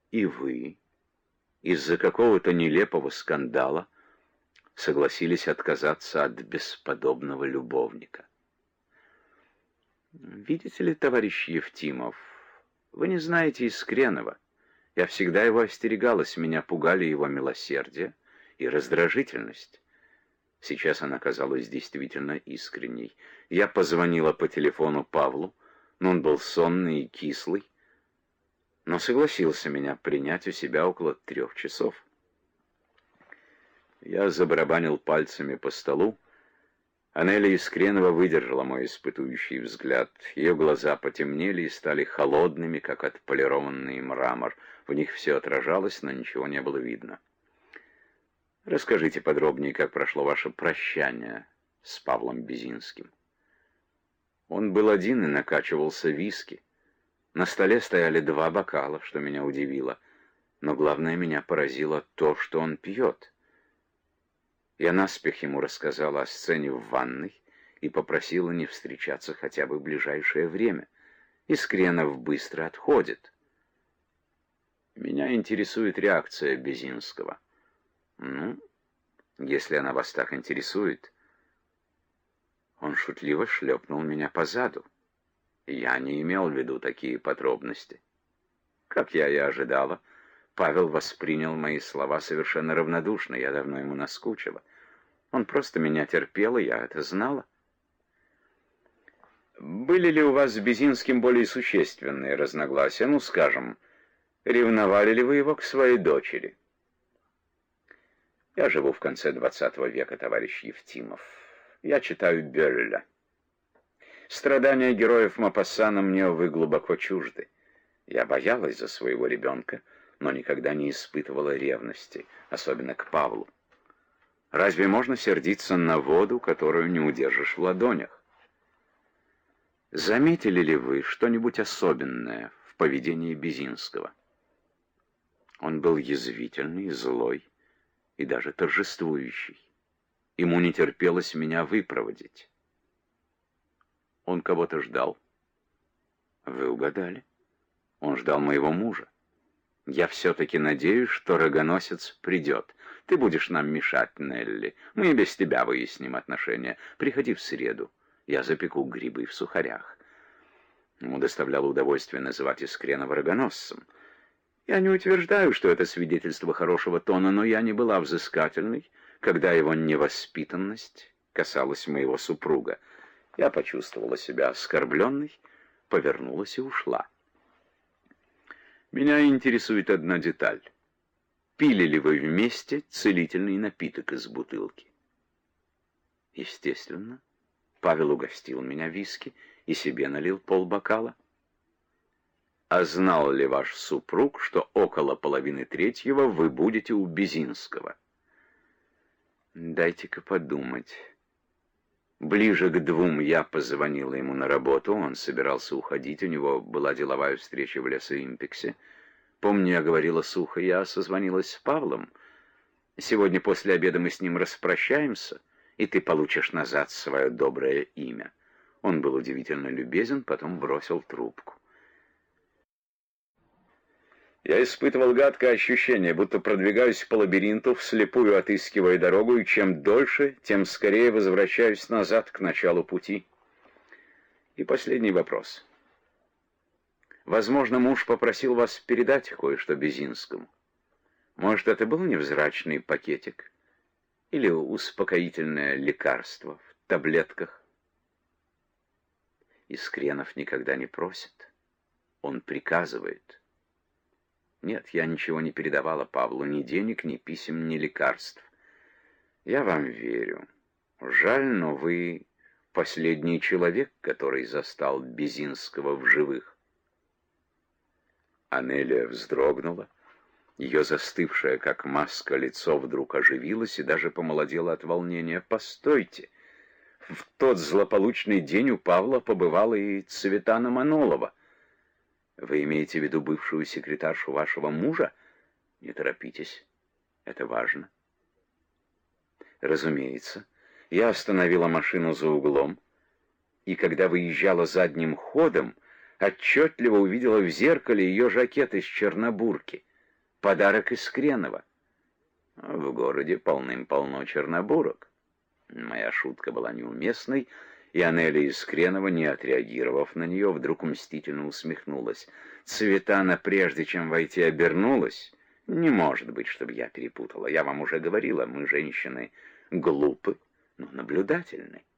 И вы из-за какого-то нелепого скандала согласились отказаться от бесподобного любовника. Видите ли, товарищ Евтимов, вы не знаете Искренова. Я всегда его остерегалась, меня пугали его милосердие и раздражительность. Сейчас она казалась действительно искренней. Я позвонила по телефону Павлу, но он был сонный и кислый, но согласился меня принять у себя около 3 часов. Я забарабанил пальцами по столу. Анеля Искренова выдержала мой испытующий взгляд. Ее глаза потемнели и стали холодными, как отполированный мрамор. В них все отражалось, но ничего не было видно. Расскажите подробнее, как прошло ваше прощание с Павлом Безинским. Он был один и накачивался виски. На столе стояли 2 бокала, что меня удивило. Но главное, меня поразило то, что он пьет. Я наспех ему рассказала о сцене в ванной и попросила не встречаться хотя бы в ближайшее время. Искренов быстро отходит. Меня интересует реакция Безинского. Ну, если она вас так интересует. Он шутливо шлепнул меня по заду. Я не имел в виду такие подробности. Как я и ожидала, Павел воспринял мои слова совершенно равнодушно, я давно ему наскучила. Он просто меня терпел, и я это знала. Были ли у вас с Безинским более существенные разногласия? Ну, скажем, ревновали ли вы его к своей дочери? Я живу в конце 20 века, товарищ Евтимов. Я читаю Бёлля. Страдания героев Мопассана мне, увы, глубоко чужды. Я боялась за своего ребенка, но никогда не испытывала ревности, особенно к Павлу. Разве можно сердиться на воду, которую не удержишь в ладонях? Заметили ли вы что-нибудь особенное в поведении Безинского? Он был язвительный, злой и даже торжествующий. Ему не терпелось меня выпроводить. Он кого-то ждал. Вы угадали. Он ждал моего мужа. Я все-таки надеюсь, что рогоносец придет. Ты будешь нам мешать, Нелли. Мы и без тебя выясним отношения. Приходи в среду. Я запеку грибы в сухарях. Ему доставляло удовольствие называть Искренова рогоносцем. Я не утверждаю, что это свидетельство хорошего тона, но я не была взыскательной, когда его невоспитанность касалась моего супруга. Я почувствовала себя оскорбленной, повернулась и ушла. Меня интересует одна деталь. Пили ли вы вместе целительный напиток из бутылки? Естественно. Павел угостил меня виски и себе налил полбокала. А знал ли ваш супруг, что около 2:30 вы будете у Безинского? Дайте-ка подумать. Ближе к 2 я позвонила ему на работу, он собирался уходить, у него была деловая встреча в Лесоимпексе. Помню, я говорила сухо, я созвонилась с Павлом. Сегодня после обеда мы с ним распрощаемся, и ты получишь назад свое доброе имя. Он был удивительно любезен, потом бросил трубку. Я испытывал гадкое ощущение, будто продвигаюсь по лабиринту, вслепую отыскивая дорогу, и чем дольше, тем скорее возвращаюсь назад к началу пути. И последний вопрос. Возможно, муж попросил вас передать кое-что Безинскому. Может, это был невзрачный пакетик? Или успокоительное лекарство в таблетках? Искренов никогда не просит. Он приказывает. Нет, я ничего не передавала Павлу, ни денег, ни писем, ни лекарств. Я вам верю. Жаль, но вы последний человек, который застал Безинского в живых. Анеля вздрогнула. Ее застывшее, как маска, лицо вдруг оживилось и даже помолодело от волнения. «Постойте! В тот злополучный день у Павла побывала и Цветана Манолова. Вы имеете в виду бывшую секретаршу вашего мужа? Не торопитесь, это важно». Разумеется, я остановила машину за углом, и когда выезжала задним ходом, отчетливо увидела в зеркале ее жакет из чернобурки. Подарок из Кренова. В городе полным-полно чернобурок. Моя шутка была неуместной, и Анеля из Кренова, не отреагировав на нее, вдруг мстительно усмехнулась. Цветана, прежде чем войти, обернулась. Не может быть, чтобы я перепутала. Я вам уже говорила, мы, женщины, глупы, но наблюдательны.